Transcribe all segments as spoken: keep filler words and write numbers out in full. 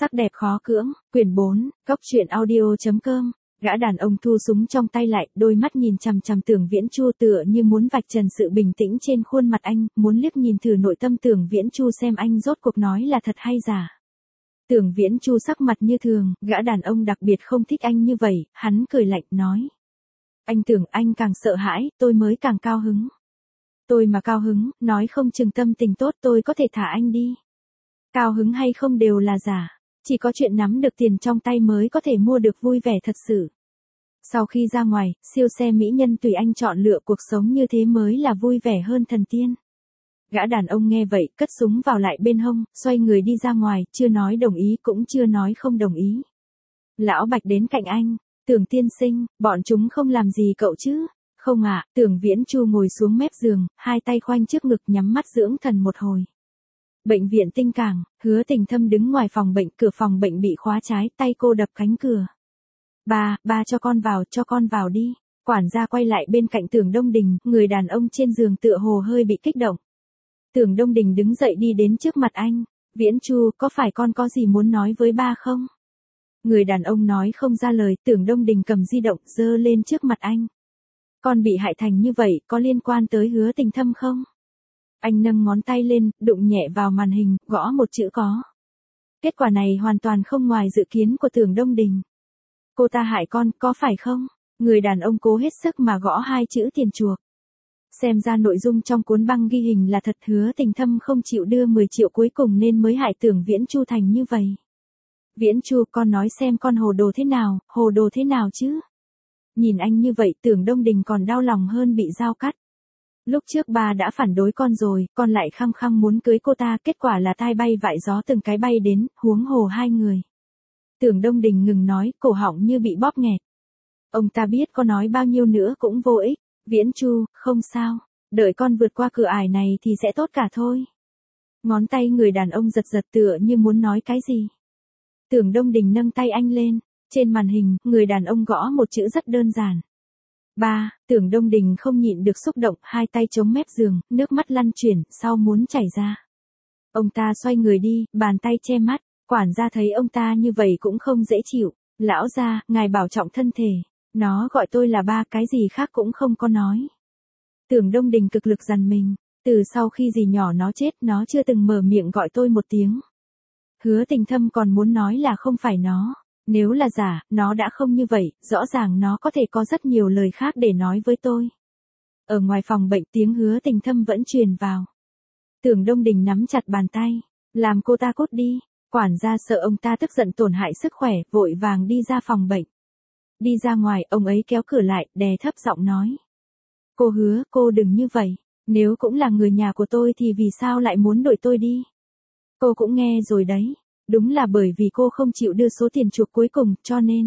Sắc đẹp khó cưỡng, quyển bốn, góc truyện audio.com. Gã đàn ông thu súng trong tay lại, đôi mắt nhìn chằm chằm Tưởng Viễn Chu tựa như muốn vạch trần sự bình tĩnh trên khuôn mặt anh, muốn liếc nhìn thử nội tâm Tưởng Viễn Chu xem anh rốt cuộc nói là thật hay giả. Tưởng Viễn Chu sắc mặt như thường, gã đàn ông đặc biệt không thích anh như vậy, hắn cười lạnh nói. Anh tưởng anh càng sợ hãi, tôi mới càng cao hứng. Tôi mà cao hứng, nói không chừng tâm tình tốt tôi có thể thả anh đi. Cao hứng hay không đều là giả. Chỉ có chuyện nắm được tiền trong tay mới có thể mua được vui vẻ thật sự. Sau khi ra ngoài, siêu xe mỹ nhân tùy anh chọn lựa cuộc sống như thế mới là vui vẻ hơn thần tiên. Gã đàn ông nghe vậy, cất súng vào lại bên hông, xoay người đi ra ngoài, chưa nói đồng ý cũng chưa nói không đồng ý. Lão Bạch đến cạnh anh, Tưởng tiên sinh, bọn chúng không làm gì cậu chứ? Không ạ, à, Tưởng Viễn Chu ngồi xuống mép giường, hai tay khoanh trước ngực nhắm mắt dưỡng thần một hồi. Bệnh viện Tinh Cảng, Hứa Tình Thâm đứng ngoài phòng bệnh, cửa phòng bệnh bị khóa trái, tay cô đập cánh cửa. Ba, ba cho con vào, cho con vào đi. Quản gia quay lại bên cạnh Tưởng Đông Đình, người đàn ông trên giường tựa hồ hơi bị kích động. Tưởng Đông Đình đứng dậy đi đến trước mặt anh. Viễn Chu, có phải con có gì muốn nói với ba không? Người đàn ông nói không ra lời, Tưởng Đông Đình cầm di động, giơ lên trước mặt anh. Con bị hại thành như vậy, có liên quan tới Hứa Tình Thâm không? Anh nâng ngón tay lên, đụng nhẹ vào màn hình, gõ một chữ có. Kết quả này hoàn toàn không ngoài dự kiến của Tưởng Đông Đình. Cô ta hại con, có phải không? Người đàn ông cố hết sức mà gõ hai chữ tiền chuộc. Xem ra nội dung trong cuốn băng ghi hình là thật, Hứa Tình Thâm không chịu đưa mười triệu cuối cùng nên mới hại Tưởng Viễn Chu thành như vậy. Viễn Chu, con nói xem con hồ đồ thế nào, hồ đồ thế nào chứ? Nhìn anh như vậy, Tưởng Đông Đình còn đau lòng hơn bị dao cắt. Lúc trước ba đã phản đối con rồi, con lại khăng khăng muốn cưới cô ta, kết quả là tai bay vại gió từng cái bay đến, huống hồ hai người. Tưởng Đông Đình ngừng nói, cổ họng như bị bóp nghẹt. Ông ta biết có nói bao nhiêu nữa cũng vô ích. Viễn Chu, không sao, đợi con vượt qua cửa ải này thì sẽ tốt cả thôi. Ngón tay người đàn ông giật giật tựa như muốn nói cái gì. Tưởng Đông Đình nâng tay anh lên, trên màn hình, người đàn ông gõ một chữ rất đơn giản. Ba, Tưởng Đông Đình không nhịn được xúc động, hai tay chống mép giường, nước mắt lăn chuyển, sau muốn chảy ra. Ông ta xoay người đi, bàn tay che mắt, quản gia thấy ông ta như vậy cũng không dễ chịu. Lão gia, ngài bảo trọng thân thể. Nó gọi tôi là ba, cái gì khác cũng không có nói. Tưởng Đông Đình cực lực dằn mình, từ sau khi dì nhỏ nó chết nó chưa từng mở miệng gọi tôi một tiếng. Hứa Tình Thâm còn muốn nói là không phải nó. Nếu là giả, nó đã không như vậy, rõ ràng nó có thể có rất nhiều lời khác để nói với tôi. Ở ngoài phòng bệnh tiếng Hứa Tình Thâm vẫn truyền vào. Tưởng Đông Đình nắm chặt bàn tay, làm cô ta cút đi. Quản gia sợ ông ta tức giận tổn hại sức khỏe, vội vàng đi ra phòng bệnh. Đi ra ngoài, ông ấy kéo cửa lại, đè thấp giọng nói. Cô Hứa, cô đừng như vậy, nếu cũng là người nhà của tôi thì vì sao lại muốn đuổi tôi đi? Cô cũng nghe rồi đấy. Đúng là bởi vì cô không chịu đưa số tiền chuộc cuối cùng, cho nên.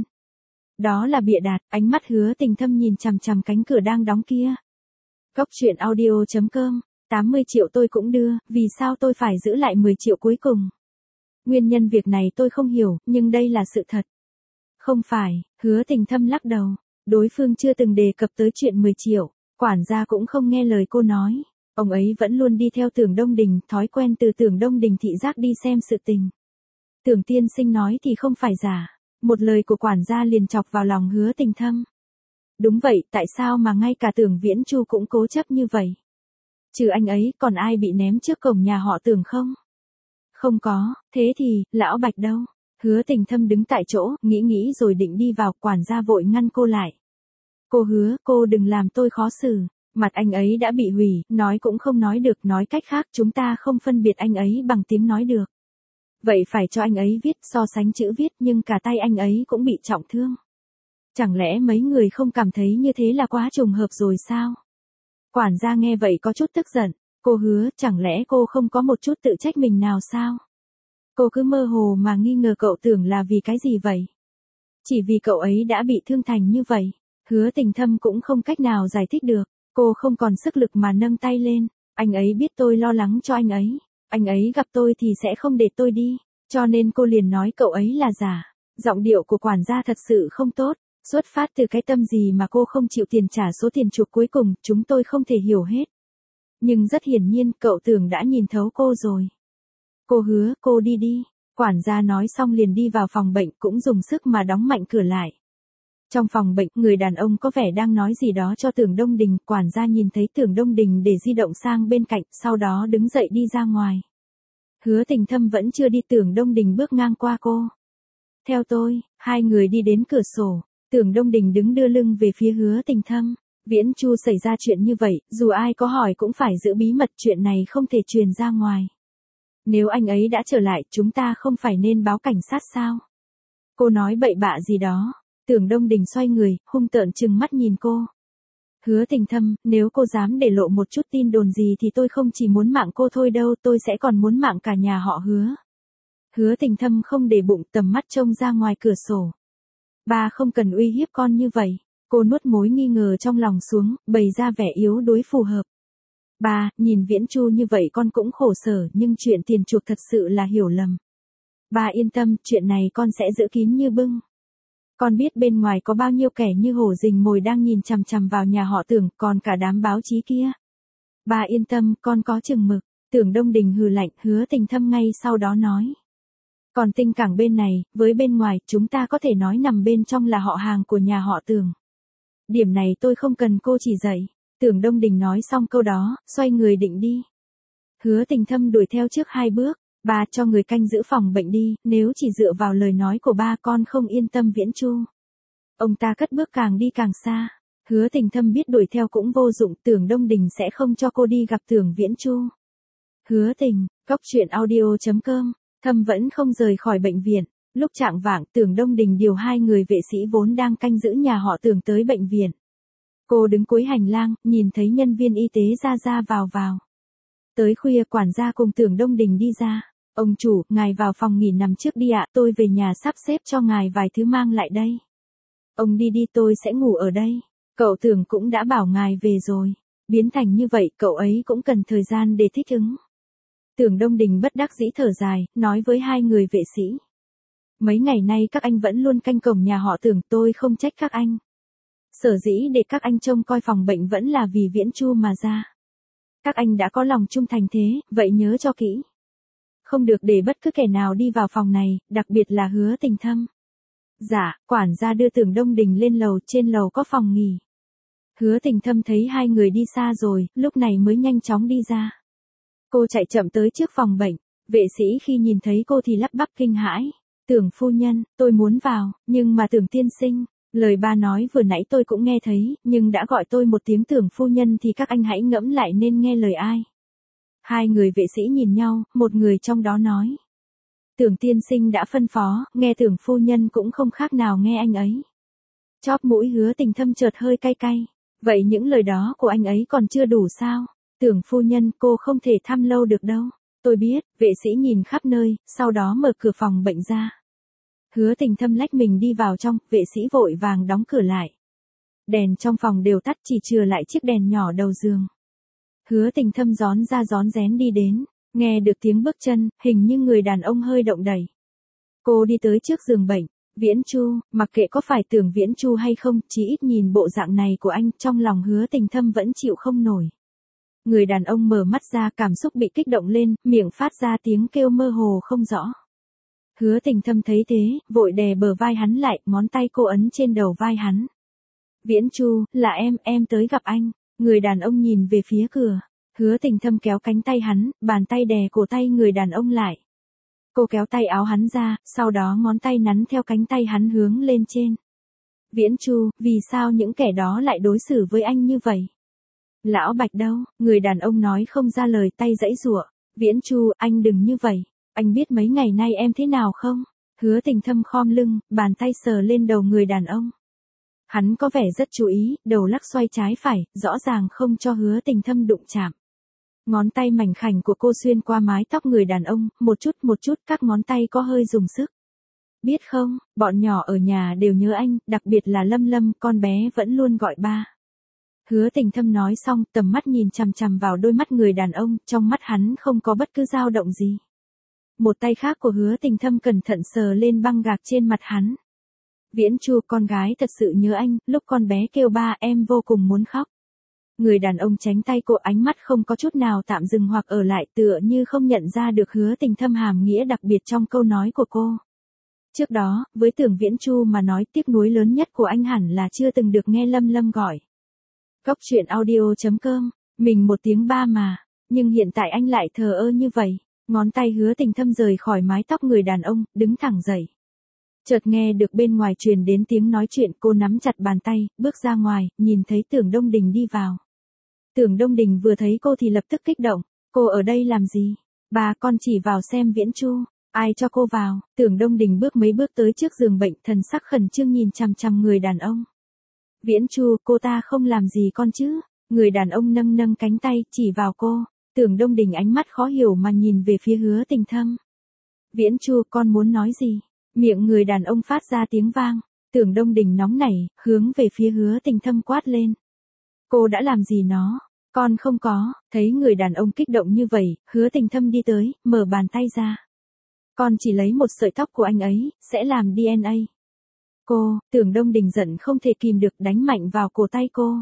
Đó là bịa đặt, ánh mắt Hứa Tình Thâm nhìn chằm chằm cánh cửa đang đóng kia. Góc truyện audio.com, tám mươi triệu tôi cũng đưa, vì sao tôi phải giữ lại mười triệu cuối cùng? Nguyên nhân việc này tôi không hiểu, nhưng đây là sự thật. Không phải, Hứa Tình Thâm lắc đầu, đối phương chưa từng đề cập tới chuyện mười triệu, quản gia cũng không nghe lời cô nói. Ông ấy vẫn luôn đi theo Tưởng Đông Đình, thói quen từ Tưởng Đông Đình thị giác đi xem sự tình. Tưởng tiên sinh nói thì không phải giả. Một lời của quản gia liền chọc vào lòng Hứa Tình Thâm. Đúng vậy, tại sao mà ngay cả Tưởng Viễn Chu cũng cố chấp như vậy? Trừ anh ấy, còn ai bị ném trước cổng nhà họ Tưởng không? Không có, thế thì, lão Bạch đâu? Hứa Tình Thâm đứng tại chỗ, nghĩ nghĩ rồi định đi vào, quản gia vội ngăn cô lại. Cô Hứa, cô đừng làm tôi khó xử. Mặt anh ấy đã bị hủy, nói cũng không nói được, nói cách khác chúng ta không phân biệt anh ấy bằng tiếng nói được. Vậy phải cho anh ấy viết, so sánh chữ viết, nhưng cả tay anh ấy cũng bị trọng thương. Chẳng lẽ mấy người không cảm thấy như thế là quá trùng hợp rồi sao? Quản gia nghe vậy có chút tức giận. Cô Hứa, chẳng lẽ cô không có một chút tự trách mình nào sao? Cô cứ mơ hồ mà nghi ngờ cậu Tưởng là vì cái gì vậy? Chỉ vì cậu ấy đã bị thương thành như vậy. Hứa Tình Thâm cũng không cách nào giải thích được. Cô không còn sức lực mà nâng tay lên. Anh ấy biết tôi lo lắng cho anh ấy. Anh ấy gặp tôi thì sẽ không để tôi đi. Cho nên cô liền nói cậu ấy là giả. Giọng điệu của quản gia thật sự không tốt. Xuất phát từ cái tâm gì mà cô không chịu tiền trả số tiền chuộc cuối cùng, chúng tôi không thể hiểu hết. Nhưng rất hiển nhiên, cậu Tưởng đã nhìn thấu cô rồi. Cô Hứa, cô đi đi. Quản gia nói xong liền đi vào phòng bệnh cũng dùng sức mà đóng mạnh cửa lại. Trong phòng bệnh, người đàn ông có vẻ đang nói gì đó cho Tưởng Đông Đình, quản gia nhìn thấy Tưởng Đông Đình để di động sang bên cạnh, sau đó đứng dậy đi ra ngoài. Hứa Tình Thâm vẫn chưa đi, Tưởng Đông Đình bước ngang qua cô. Theo tôi, hai người đi đến cửa sổ, Tưởng Đông Đình đứng đưa lưng về phía Hứa Tình Thâm. Viễn Chu xảy ra chuyện như vậy, dù ai có hỏi cũng phải giữ bí mật, chuyện này không thể truyền ra ngoài. Nếu anh ấy đã trở lại, chúng ta không phải nên báo cảnh sát sao? Cô nói bậy bạ gì đó. Tưởng Đông Đình xoay người, hung tợn trừng mắt nhìn cô. Hứa Tình Thâm, nếu cô dám để lộ một chút tin đồn gì thì tôi không chỉ muốn mạng cô thôi đâu, tôi sẽ còn muốn mạng cả nhà họ Hứa. Hứa Tình Thâm không để bụng, tầm mắt trông ra ngoài cửa sổ. Ba không cần uy hiếp con như vậy. Cô nuốt mối nghi ngờ trong lòng xuống, bày ra vẻ yếu đuối phù hợp. Ba, nhìn Viễn Chu như vậy con cũng khổ sở, nhưng chuyện tiền chuộc thật sự là hiểu lầm. Ba yên tâm, chuyện này con sẽ giữ kín như bưng. Con biết bên ngoài có bao nhiêu kẻ như hổ rình mồi đang nhìn chằm chằm vào nhà họ Tưởng, còn cả đám báo chí kia. Ba yên tâm, con có chừng mực. Tưởng Đông Đình hừ lạnh, Hứa Tình Thâm ngay sau đó nói. Còn Tinh Cảng bên này, với bên ngoài, chúng ta có thể nói nằm bên trong là họ hàng của nhà họ Tưởng. Điểm này tôi không cần cô chỉ dạy. Tưởng Đông Đình nói xong câu đó, xoay người định đi. Hứa Tình Thâm đuổi theo trước hai bước. Ba cho người canh giữ phòng bệnh đi, nếu chỉ dựa vào lời nói của ba con không yên tâm Viễn Chu. Ông ta cất bước càng đi càng xa. Hứa Tình Thâm biết đuổi theo cũng vô dụng, Tưởng Đông Đình sẽ không cho cô đi gặp Tưởng Viễn Chu. Hứa Tình, cốc truyện audio chấm com, Thâm vẫn không rời khỏi bệnh viện. Lúc chạng vạng, Tưởng Đông Đình điều hai người vệ sĩ vốn đang canh giữ nhà họ Tưởng tới bệnh viện. Cô đứng cuối hành lang, nhìn thấy nhân viên y tế ra ra vào vào. Tới khuya, quản gia cùng Tưởng Đông Đình đi ra. Ông chủ, ngài vào phòng nghỉ nằm trước đi ạ, tôi về nhà sắp xếp cho ngài vài thứ mang lại đây. Ông đi đi, tôi sẽ ngủ ở đây. Cậu Tưởng cũng đã bảo ngài về rồi. Biến thành như vậy, cậu ấy cũng cần thời gian để thích ứng. Tưởng Đông Đình bất đắc dĩ thở dài, nói với hai người vệ sĩ. Mấy ngày nay các anh vẫn luôn canh cổng nhà họ Tưởng, tôi không trách các anh. Sở dĩ để các anh trông coi phòng bệnh vẫn là vì Viễn Chu mà ra. Các anh đã có lòng trung thành thế, vậy nhớ cho kỹ. Không được để bất cứ kẻ nào đi vào phòng này, đặc biệt là Hứa Tình Thâm. Dạ, quản gia đưa Tưởng Đông Đình lên lầu, trên lầu có phòng nghỉ. Hứa Tình Thâm thấy hai người đi xa rồi, lúc này mới nhanh chóng đi ra. Cô chạy chậm tới trước phòng bệnh, vệ sĩ khi nhìn thấy cô thì lắp bắp kinh hãi. Tưởng phu nhân, tôi muốn vào, nhưng mà Tưởng tiên sinh, lời ba nói vừa nãy tôi cũng nghe thấy, nhưng đã gọi tôi một tiếng Tưởng phu nhân thì các anh hãy ngẫm lại nên nghe lời ai. Hai người vệ sĩ nhìn nhau, một người trong đó nói. Tưởng tiên sinh đã phân phó, nghe Tưởng phu nhân cũng không khác nào nghe anh ấy. Chóp mũi Hứa Tình Thâm chợt hơi cay cay. Vậy những lời đó của anh ấy còn chưa đủ sao? Tưởng phu nhân, cô không thể thăm lâu được đâu. Tôi biết, vệ sĩ nhìn khắp nơi, sau đó mở cửa phòng bệnh ra. Hứa Tình Thâm lách mình đi vào trong, vệ sĩ vội vàng đóng cửa lại. Đèn trong phòng đều tắt, chỉ chừa lại chiếc đèn nhỏ đầu giường. Hứa Tình Thâm gión ra gión rén đi đến, nghe được tiếng bước chân, hình như người đàn ông hơi động đẩy. Cô đi tới trước giường bệnh, Viễn Chu, mặc kệ có phải Tưởng Viễn Chu hay không, chỉ ít nhìn bộ dạng này của anh, trong lòng Hứa Tình Thâm vẫn chịu không nổi. Người đàn ông mở mắt ra, cảm xúc bị kích động lên, miệng phát ra tiếng kêu mơ hồ không rõ. Hứa Tình Thâm thấy thế, vội đè bờ vai hắn lại, ngón tay cô ấn trên đầu vai hắn. Viễn Chu, là em, em tới gặp anh. Người đàn ông nhìn về phía cửa. Hứa Tình Thâm kéo cánh tay hắn, bàn tay đè cổ tay người đàn ông lại. Cô kéo tay áo hắn ra, sau đó ngón tay nắn theo cánh tay hắn hướng lên trên. Viễn Chu, vì sao những kẻ đó lại đối xử với anh như vậy? Lão Bạch đâu? Người đàn ông nói không ra lời, tay giãy giụa. Viễn Chu, anh đừng như vậy. Anh biết mấy ngày nay em thế nào không? Hứa Tình Thâm khom lưng, bàn tay sờ lên đầu người đàn ông. Hắn có vẻ rất chú ý, đầu lắc xoay trái phải, rõ ràng không cho Hứa Tình Thâm đụng chạm. Ngón tay mảnh khảnh của cô xuyên qua mái tóc người đàn ông, một chút một chút các ngón tay có hơi dùng sức. Biết không, bọn nhỏ ở nhà đều nhớ anh, đặc biệt là Lâm Lâm, con bé vẫn luôn gọi ba. Hứa Tình Thâm nói xong, tầm mắt nhìn chằm chằm vào đôi mắt người đàn ông, trong mắt hắn không có bất cứ dao động gì. Một tay khác của Hứa Tình Thâm cẩn thận sờ lên băng gạc trên mặt hắn. Viễn Chu, con gái thật sự nhớ anh, lúc con bé kêu ba em vô cùng muốn khóc. Người đàn ông tránh tay cô, ánh mắt không có chút nào tạm dừng hoặc ở lại, tựa như không nhận ra được Hứa Tình thâm hàm nghĩa đặc biệt trong câu nói của cô. Trước đó, với Tưởng Viễn Chu mà nói, tiếc nuối lớn nhất của anh hẳn là chưa từng được nghe Lâm Lâm gọi. Cốc truyện audio chấm com, mình một tiếng ba mà, nhưng hiện tại anh lại thờ ơ như vậy. Ngón tay Hứa Tình thâm rời khỏi mái tóc người đàn ông, đứng thẳng dậy. Chợt nghe được bên ngoài truyền đến tiếng nói chuyện, cô nắm chặt bàn tay, bước ra ngoài, nhìn thấy Tưởng Đông Đình đi vào. Tưởng Đông Đình vừa thấy cô thì lập tức kích động, cô ở đây làm gì? Bà, con chỉ vào xem Viễn Chu. Ai cho cô vào? Tưởng Đông Đình bước mấy bước tới trước giường bệnh, thần sắc khẩn trương nhìn chằm chằm người đàn ông. Viễn Chu, cô ta không làm gì con chứ? Người đàn ông nâng nâng cánh tay, chỉ vào cô. Tưởng Đông Đình ánh mắt khó hiểu mà nhìn về phía Hứa Tình thâm. Viễn Chu, con muốn nói gì? Miệng người đàn ông phát ra tiếng vang. Tưởng Đông Đình nóng nảy, hướng về phía Hứa Tình thâm quát lên. Cô đã làm gì nó? Con không có. Thấy người đàn ông kích động như vậy, Hứa Tình thâm đi tới, mở bàn tay ra. Con chỉ lấy một sợi tóc của anh ấy, sẽ làm đê en a. Cô, Tưởng Đông Đình giận không thể kìm được, đánh mạnh vào cổ tay cô.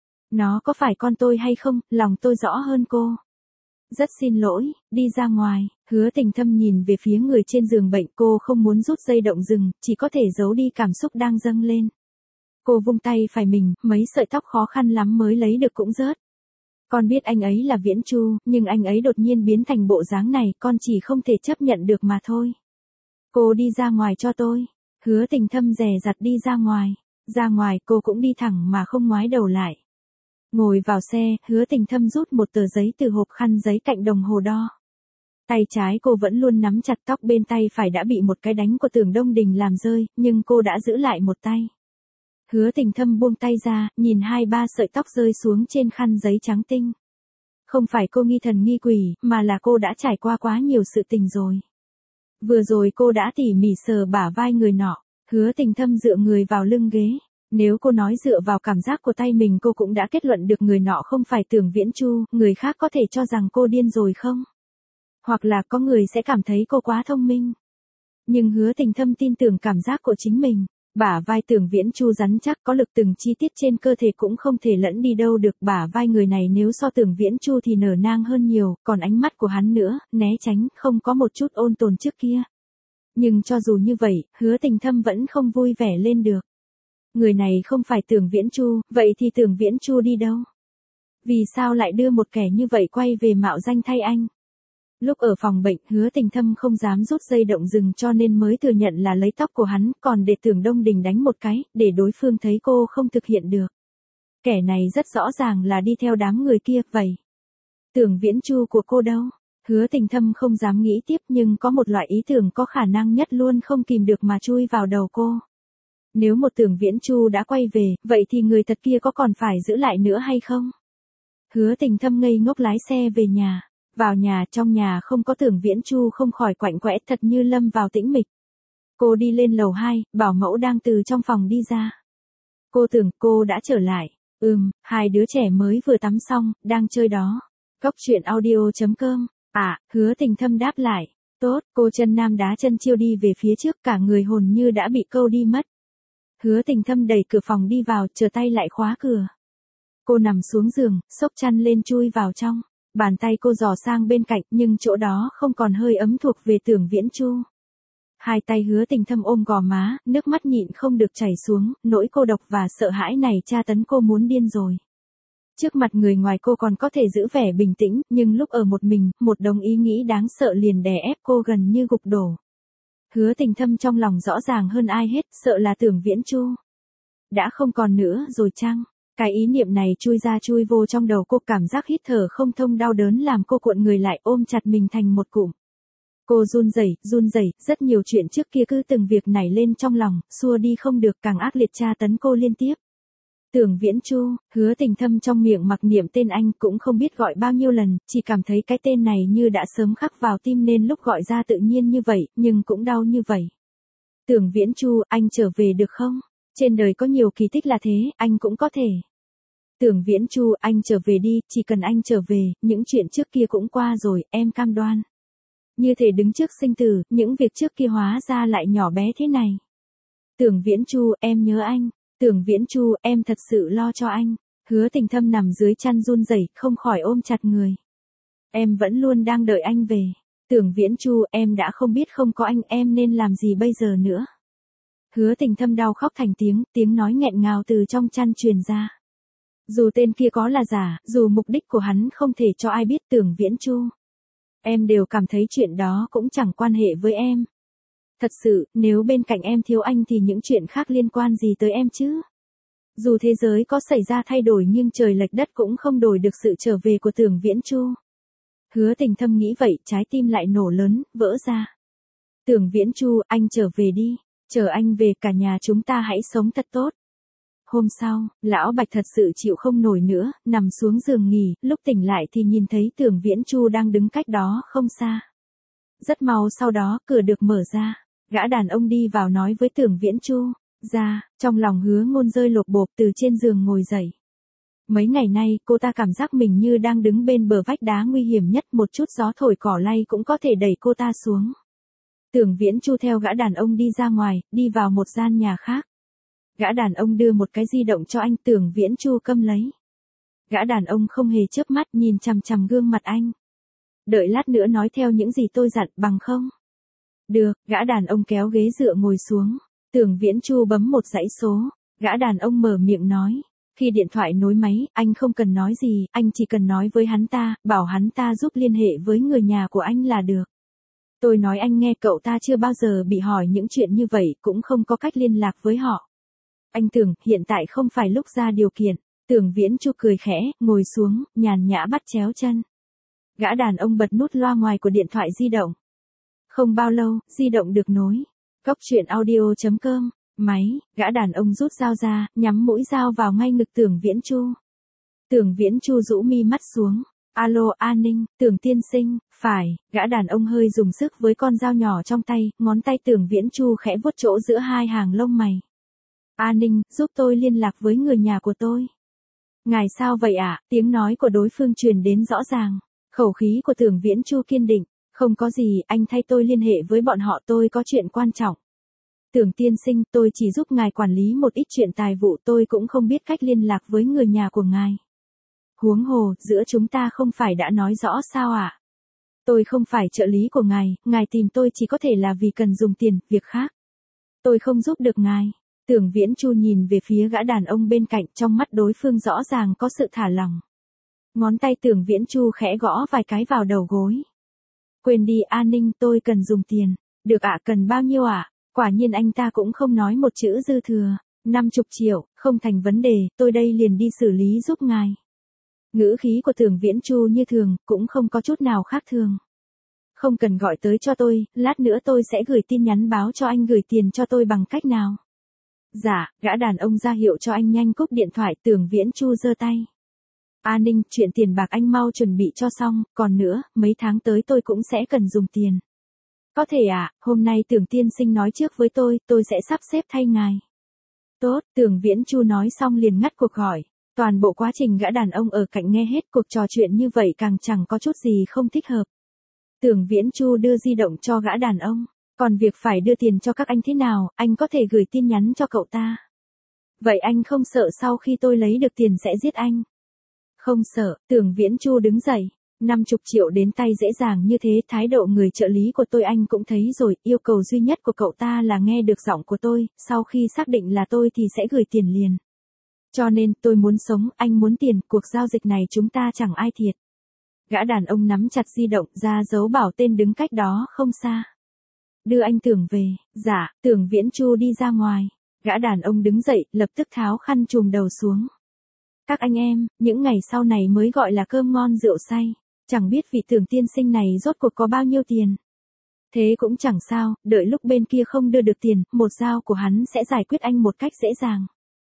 Nó có phải con tôi hay không, lòng tôi rõ hơn cô. Rất xin lỗi, đi ra ngoài. Hứa Tình thâm nhìn về phía người trên giường bệnh, cô không muốn rút dây động rừng, chỉ có thể giấu đi cảm xúc đang dâng lên. Cô vung tay phải mình, mấy sợi tóc khó khăn lắm mới lấy được cũng rớt. Con biết anh ấy là Viễn Chu, nhưng anh ấy đột nhiên biến thành bộ dáng này, con chỉ không thể chấp nhận được mà thôi. Cô đi ra ngoài cho tôi. Hứa Tình thâm dè dặt đi ra ngoài. Ra ngoài cô cũng đi thẳng mà không ngoái đầu lại. Ngồi vào xe, Hứa Tình thâm rút một tờ giấy từ hộp khăn giấy cạnh đồng hồ đo. Tay trái cô vẫn luôn nắm chặt tóc, bên tay phải đã bị một cái đánh của Tưởng Đông Đình làm rơi, nhưng cô đã giữ lại một tay. Hứa Tình thâm buông tay ra, nhìn hai ba sợi tóc rơi xuống trên khăn giấy trắng tinh. Không phải cô nghi thần nghi quỷ, mà là cô đã trải qua quá nhiều sự tình rồi. Vừa rồi cô đã tỉ mỉ sờ bả vai người nọ. Hứa Tình thâm dựa người vào lưng ghế. Nếu cô nói dựa vào cảm giác của tay mình, cô cũng đã kết luận được người nọ không phải Tưởng Viễn Chu, người khác có thể cho rằng cô điên rồi không? Hoặc là có người sẽ cảm thấy cô quá thông minh. Nhưng Hứa Tình thâm tin tưởng cảm giác của chính mình. Bả vai Tưởng Viễn Chu rắn chắc, có lực, từng chi tiết trên cơ thể cũng không thể lẫn đi đâu được. Bả vai người này nếu so Tưởng Viễn Chu thì nở nang hơn nhiều, còn ánh mắt của hắn nữa, né tránh, không có một chút ôn tồn trước kia. Nhưng cho dù như vậy, Hứa Tình thâm vẫn không vui vẻ lên được. Người này không phải Tưởng Viễn Chu, vậy thì Tưởng Viễn Chu đi đâu? Vì sao lại đưa một kẻ như vậy quay về mạo danh thay anh? Lúc ở phòng bệnh, Hứa Tình thâm không dám rút dây động rừng cho nên mới thừa nhận là lấy tóc của hắn, còn để Tưởng Đông Đình đánh một cái, để đối phương thấy cô không thực hiện được. Kẻ này rất rõ ràng là đi theo đám người kia, vậy. Tưởng Viễn Chu của cô đâu? Hứa Tình thâm không dám nghĩ tiếp, nhưng có một loại ý tưởng có khả năng nhất luôn không kìm được mà chui vào đầu cô. Nếu một Tưởng Viễn Chu đã quay về, vậy thì người thật kia có còn phải giữ lại nữa hay không? Hứa Tình thâm ngây ngốc lái xe về nhà. Vào nhà, trong nhà không có Tưởng Viễn Chu, không khỏi quạnh quẽ, thật như lâm vào tĩnh mịch. Cô đi lên lầu hai, bảo mẫu đang từ trong phòng đi ra. Cô tưởng cô đã trở lại. Ừm, hai đứa trẻ mới vừa tắm xong, đang chơi đó. Cốc truyện audio chấm com. À, Hứa Tình thâm đáp lại. Tốt, cô chân nam đá chân chiêu đi về phía trước, cả người hồn như đã bị câu đi mất. Hứa Tình thâm đẩy cửa phòng đi vào, chờ tay lại khóa cửa. Cô nằm xuống giường, xốc chăn lên chui vào trong. Bàn tay cô dò sang bên cạnh, nhưng chỗ đó không còn hơi ấm thuộc về Tưởng Viễn Chu. Hai tay Hứa Tình thâm ôm gò má, nước mắt nhịn không được chảy xuống, nỗi cô độc và sợ hãi này tra tấn cô muốn điên rồi. Trước mặt người ngoài cô còn có thể giữ vẻ bình tĩnh, nhưng lúc ở một mình, một đống ý nghĩ đáng sợ liền đè ép cô gần như gục đổ. Hứa Tình thâm trong lòng rõ ràng hơn ai hết, sợ là Tưởng Viễn Chu đã không còn nữa rồi chăng? Cái ý niệm này chui ra chui vô trong đầu cô, cảm giác hít thở không thông đau đớn làm cô cuộn người lại, ôm chặt mình thành một cụm. Cô run rẩy, run rẩy, rất nhiều chuyện trước kia cứ từng việc nảy lên trong lòng, xua đi không được, càng ác liệt tra tấn cô liên tiếp. Tưởng Viễn Chu, Hứa Tình thâm trong miệng mặc niệm tên anh, cũng không biết gọi bao nhiêu lần, chỉ cảm thấy cái tên này như đã sớm khắc vào tim nên lúc gọi ra tự nhiên như vậy, nhưng cũng đau như vậy. Tưởng Viễn Chu, anh trở về được không? Trên đời có nhiều kỳ tích là thế, anh cũng có thể. Tưởng Viễn Chu, anh trở về đi, chỉ cần anh trở về, những chuyện trước kia cũng qua rồi, em cam đoan. Như thể đứng trước sinh tử, những việc trước kia hóa ra lại nhỏ bé thế này. Tưởng Viễn Chu, em nhớ anh. Tưởng Viễn Chu, em thật sự lo cho anh. Hứa Tình Thâm nằm dưới chăn run rẩy, không khỏi ôm chặt người. Em vẫn luôn đang đợi anh về. Tưởng Viễn Chu, em đã không biết không có anh em nên làm gì bây giờ nữa. Hứa Tình Thâm đau khóc thành tiếng, tiếng nói nghẹn ngào từ trong chăn truyền ra. Dù tên kia có là giả, dù mục đích của hắn không thể cho ai biết, Tưởng Viễn Chu, em đều cảm thấy chuyện đó cũng chẳng quan hệ với em. Thật sự, nếu bên cạnh em thiếu anh thì những chuyện khác liên quan gì tới em chứ? Dù thế giới có xảy ra thay đổi nhưng trời lệch đất cũng không đổi được sự trở về của Tưởng Viễn Chu. Hứa Tình Thâm nghĩ vậy, trái tim lại nổ lớn, vỡ ra. Tưởng Viễn Chu, anh trở về đi. Chờ anh về, cả nhà chúng ta hãy sống thật tốt. Hôm sau, lão Bạch thật sự chịu không nổi nữa, nằm xuống giường nghỉ, lúc tỉnh lại thì nhìn thấy Tưởng Viễn Chu đang đứng cách đó không xa. Rất mau sau đó, cửa được mở ra. Gã đàn ông đi vào nói với Tưởng Viễn Chu. Ra, trong lòng Hứa Ngôn rơi lột bột từ trên giường ngồi dậy. Mấy ngày nay, cô ta cảm giác mình như đang đứng bên bờ vách đá nguy hiểm nhất, một chút gió thổi cỏ lay cũng có thể đẩy cô ta xuống. Tưởng Viễn Chu theo gã đàn ông đi ra ngoài, đi vào một gian nhà khác. Gã đàn ông đưa một cái di động cho anh, Tưởng Viễn Chu câm lấy. Gã đàn ông không hề chớp mắt, nhìn chằm chằm gương mặt anh. Đợi lát nữa nói theo những gì tôi dặn, bằng không? Được, gã đàn ông kéo ghế dựa ngồi xuống. Tưởng Viễn Chu bấm một dãy số. Gã đàn ông mở miệng nói. Khi điện thoại nối máy, anh không cần nói gì, anh chỉ cần nói với hắn ta, bảo hắn ta giúp liên hệ với người nhà của anh là được. Tôi nói anh nghe, cậu ta chưa bao giờ bị hỏi những chuyện như vậy, cũng không có cách liên lạc với họ. Anh Tưởng, hiện tại không phải lúc ra điều kiện. Tưởng Viễn Chu cười khẽ, ngồi xuống, nhàn nhã bắt chéo chân. Gã đàn ông bật nút loa ngoài của điện thoại di động. Không bao lâu, di động được nối. Cốc truyện audio chấm com, máy, gã đàn ông rút dao ra, nhắm mũi dao vào ngay ngực Tưởng Viễn Chu. Tưởng Viễn Chu rũ mi mắt xuống. Alo, An Ninh, Tưởng tiên sinh, phải, gã đàn ông hơi dùng sức với con dao nhỏ trong tay, ngón tay Tưởng Viễn Chu khẽ vuốt chỗ giữa hai hàng lông mày. An Ninh, giúp tôi liên lạc với người nhà của tôi. Ngài sao vậy ạ? À? Tiếng nói của đối phương truyền đến rõ ràng. Khẩu khí của Tưởng Viễn Chu kiên định. Không có gì, anh thay tôi liên hệ với bọn họ, tôi có chuyện quan trọng. Tưởng tiên sinh, tôi chỉ giúp ngài quản lý một ít chuyện tài vụ, tôi cũng không biết cách liên lạc với người nhà của ngài. Huống hồ, giữa chúng ta không phải đã nói rõ sao ạ? À? Tôi không phải trợ lý của ngài, ngài tìm tôi chỉ có thể là vì cần dùng tiền, việc khác. Tôi không giúp được ngài. Tưởng Viễn Chu nhìn về phía gã đàn ông bên cạnh, trong mắt đối phương rõ ràng có sự thả lỏng. Ngón tay Tưởng Viễn Chu khẽ gõ vài cái vào đầu gối. Quên đi An Ninh, tôi cần dùng tiền. Được ạ, à, cần bao nhiêu ạ? À? Quả nhiên anh ta cũng không nói một chữ dư thừa. Năm chục triệu, không thành vấn đề, tôi đây liền đi xử lý giúp ngài. Ngữ khí của Tưởng Viễn Chu như thường, cũng không có chút nào khác thường. Không cần gọi tới cho tôi, lát nữa tôi sẽ gửi tin nhắn báo cho anh gửi tiền cho tôi bằng cách nào. Dạ, gã đàn ông ra hiệu cho anh nhanh cúp điện thoại. Tưởng Viễn Chu giơ tay. An Ninh, chuyện tiền bạc anh mau chuẩn bị cho xong, còn nữa, mấy tháng tới tôi cũng sẽ cần dùng tiền. Có thể ạ, à, hôm nay Tưởng tiên sinh nói trước với tôi, tôi sẽ sắp xếp thay ngài. Tốt, Tưởng Viễn Chu nói xong liền ngắt cuộc gọi. Toàn bộ quá trình gã đàn ông ở cạnh nghe hết cuộc trò chuyện như vậy càng chẳng có chút gì không thích hợp. Tưởng Viễn Chu đưa di động cho gã đàn ông. Còn việc phải đưa tiền cho các anh thế nào, anh có thể gửi tin nhắn cho cậu ta. Vậy anh không sợ sau khi tôi lấy được tiền sẽ giết anh? Không sợ, Tưởng Viễn Chu đứng dậy. Năm chục triệu đến tay dễ dàng như thế, thái độ người trợ lý của tôi anh cũng thấy rồi, yêu cầu duy nhất của cậu ta là nghe được giọng của tôi, sau khi xác định là tôi thì sẽ gửi tiền liền. Cho nên, tôi muốn sống, anh muốn tiền, cuộc giao dịch này chúng ta chẳng ai thiệt. Gã đàn ông nắm chặt di động, ra dấu bảo tên đứng cách đó không xa. Đưa anh Tưởng về. Dạ, Tưởng Viễn Chu đi ra ngoài. Gã đàn ông đứng dậy, lập tức tháo khăn trùm đầu xuống. Các anh em, những ngày sau này mới gọi là cơm ngon rượu say. Chẳng biết vị Tưởng tiên sinh này rốt cuộc có bao nhiêu tiền. Thế cũng chẳng sao, đợi lúc bên kia không đưa được tiền, một dao của hắn sẽ giải quyết anh một cách dễ dàng.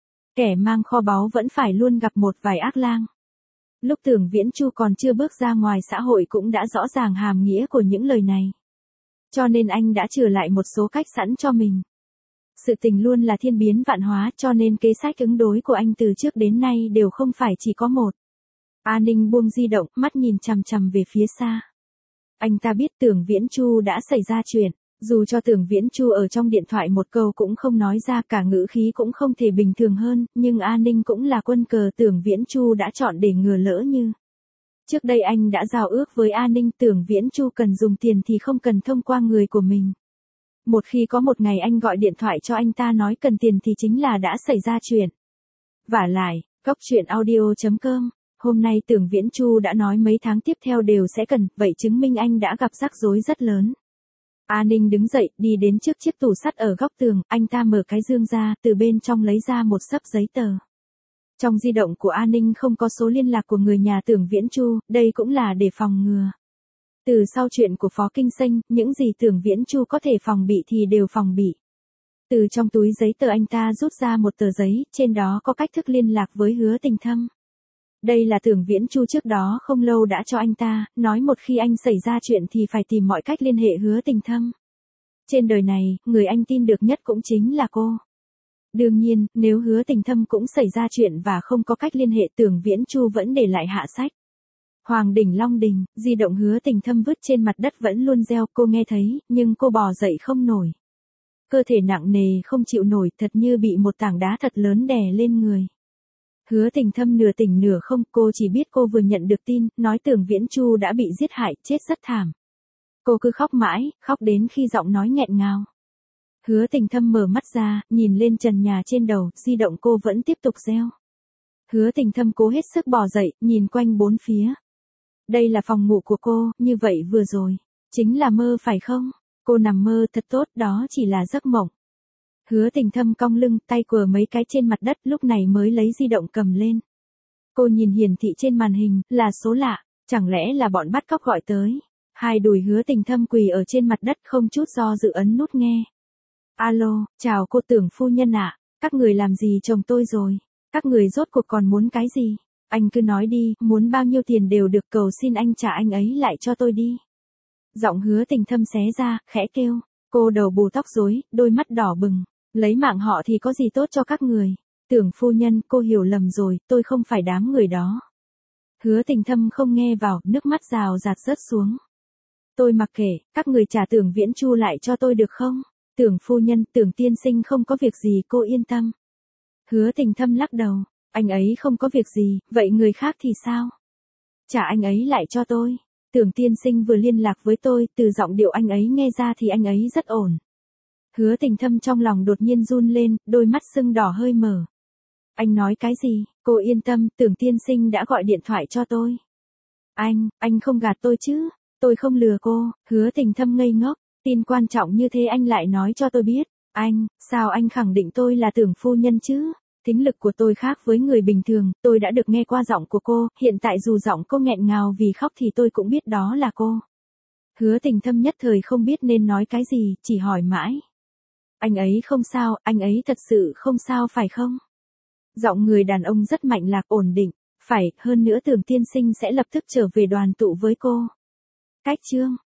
Kẻ mang kho báu vẫn phải luôn gặp một vài ác lang. Lúc Tưởng Viễn Chu còn chưa bước ra ngoài xã hội cũng đã rõ ràng hàm nghĩa của những lời này. Cho nên anh đã trừ lại một số cách sẵn cho mình. Sự tình luôn là thiên biến vạn hóa, cho nên kế sách ứng đối của anh từ trước đến nay đều không phải chỉ có một. An Ninh buông di động, mắt nhìn chằm chằm về phía xa. Anh ta biết Tưởng Viễn Chu đã xảy ra chuyện, Dù cho Tưởng Viễn Chu ở trong điện thoại một câu cũng không nói ra, cả ngữ khí cũng không thể bình thường hơn, nhưng A Ninh cũng là quân cờ Tưởng Viễn Chu đã chọn để ngừa lỡ như. Trước đây anh đã giao ước với A Ninh Tưởng Viễn Chu cần dùng tiền thì không cần thông qua người của mình. Một khi có một ngày anh gọi điện thoại cho anh ta nói cần tiền thì chính là đã xảy ra chuyện. Vả lại, góc truyện audio chấm com, hôm nay Tưởng Viễn Chu đã nói mấy tháng tiếp theo đều sẽ cần, vậy chứng minh anh đã gặp rắc rối rất lớn. A Ninh đứng dậy, đi đến trước chiếc tủ sắt ở góc tường, anh ta mở cái dương ra, từ bên trong lấy ra một xấp giấy tờ. Trong di động của A Ninh không có số liên lạc của người nhà Tưởng Viễn Chu, đây cũng là để phòng ngừa. Từ sau chuyện của Phó Kinh Xanh, những gì Tưởng Viễn Chu có thể phòng bị thì đều phòng bị. Từ trong túi giấy tờ anh ta rút ra một tờ giấy, trên đó có cách thức liên lạc với Hứa Tình Thâm. Đây là Tưởng Viễn Chu trước đó không lâu đã cho anh ta, nói một khi anh xảy ra chuyện thì phải tìm mọi cách liên hệ Hứa Tình Thâm. Trên đời này, người anh tin được nhất cũng chính là cô. Đương nhiên, nếu Hứa Tình Thâm cũng xảy ra chuyện và không có cách liên hệ, Tưởng Viễn Chu vẫn để lại hạ sách. Hoàng đỉnh Long Đình, di động Hứa Tình Thâm vứt trên mặt đất vẫn luôn reo, cô nghe thấy, nhưng cô bò dậy không nổi. Cơ thể nặng nề không chịu nổi, thật như bị một tảng đá thật lớn đè lên người. Hứa Tình Thâm nửa tỉnh nửa không, cô chỉ biết cô vừa nhận được tin, nói Tưởng Viễn Chu đã bị giết hại, chết rất thảm. Cô cứ khóc mãi, khóc đến khi giọng nói nghẹn ngào. Hứa Tình Thâm mở mắt ra, nhìn lên trần nhà trên đầu, di động cô vẫn tiếp tục reo. Hứa Tình Thâm cố hết sức bò dậy, nhìn quanh bốn phía. Đây là phòng ngủ của cô, như vậy vừa rồi, chính là mơ phải không? Cô nằm mơ thật tốt, đó chỉ là giấc mộng. Hứa Tình Thâm cong lưng, tay quờ mấy cái trên mặt đất, lúc này mới lấy di động cầm lên. Cô nhìn hiển thị trên màn hình, là số lạ, chẳng lẽ là bọn bắt cóc gọi tới. Hai đùi Hứa Tình Thâm quỳ ở trên mặt đất không chút do dự ấn nút nghe. Alo, chào cô Tưởng phu nhân ạ, các người làm gì chồng tôi rồi? Các người rốt cuộc còn muốn cái gì? Anh cứ nói đi, muốn bao nhiêu tiền đều được, cầu xin anh trả anh ấy lại cho tôi đi. Giọng Hứa Tình Thâm xé ra, khẽ kêu. Cô đầu bù tóc rối, đôi mắt đỏ bừng. Lấy mạng họ thì có gì tốt cho các người? Tưởng phu nhân, cô hiểu lầm rồi, tôi không phải đám người đó. Hứa Tình Thâm không nghe vào, nước mắt rào rạt rớt xuống. Tôi mặc kệ, các người trả Tưởng Viễn Chu lại cho tôi được không? Tưởng phu nhân, Tưởng tiên sinh không có việc gì, cô yên tâm. Hứa Tình Thâm lắc đầu, anh ấy không có việc gì, vậy người khác thì sao? Trả anh ấy lại cho tôi. Tưởng tiên sinh vừa liên lạc với tôi, từ giọng điệu anh ấy nghe ra thì anh ấy rất ổn. Hứa Tình Thâm trong lòng đột nhiên run lên, đôi mắt sưng đỏ hơi mở. Anh nói cái gì? Cô yên tâm, Tưởng tiên sinh đã gọi điện thoại cho tôi. Anh, anh không gạt tôi chứ? Tôi không lừa cô. Hứa Tình Thâm ngây ngốc, tin quan trọng như thế anh lại nói cho tôi biết. Anh, sao anh khẳng định tôi là Tưởng phu nhân chứ? Tính lực của tôi khác với người bình thường, tôi đã được nghe qua giọng của cô, hiện tại dù giọng cô nghẹn ngào vì khóc thì tôi cũng biết đó là cô. Hứa Tình Thâm nhất thời không biết nên nói cái gì, chỉ hỏi mãi. Anh ấy không sao, anh ấy thật sự không sao phải không? Giọng người đàn ông rất mạnh lạc, ổn định, phải, hơn nữa Tưởng tiên sinh sẽ lập tức trở về đoàn tụ với cô. Cách chương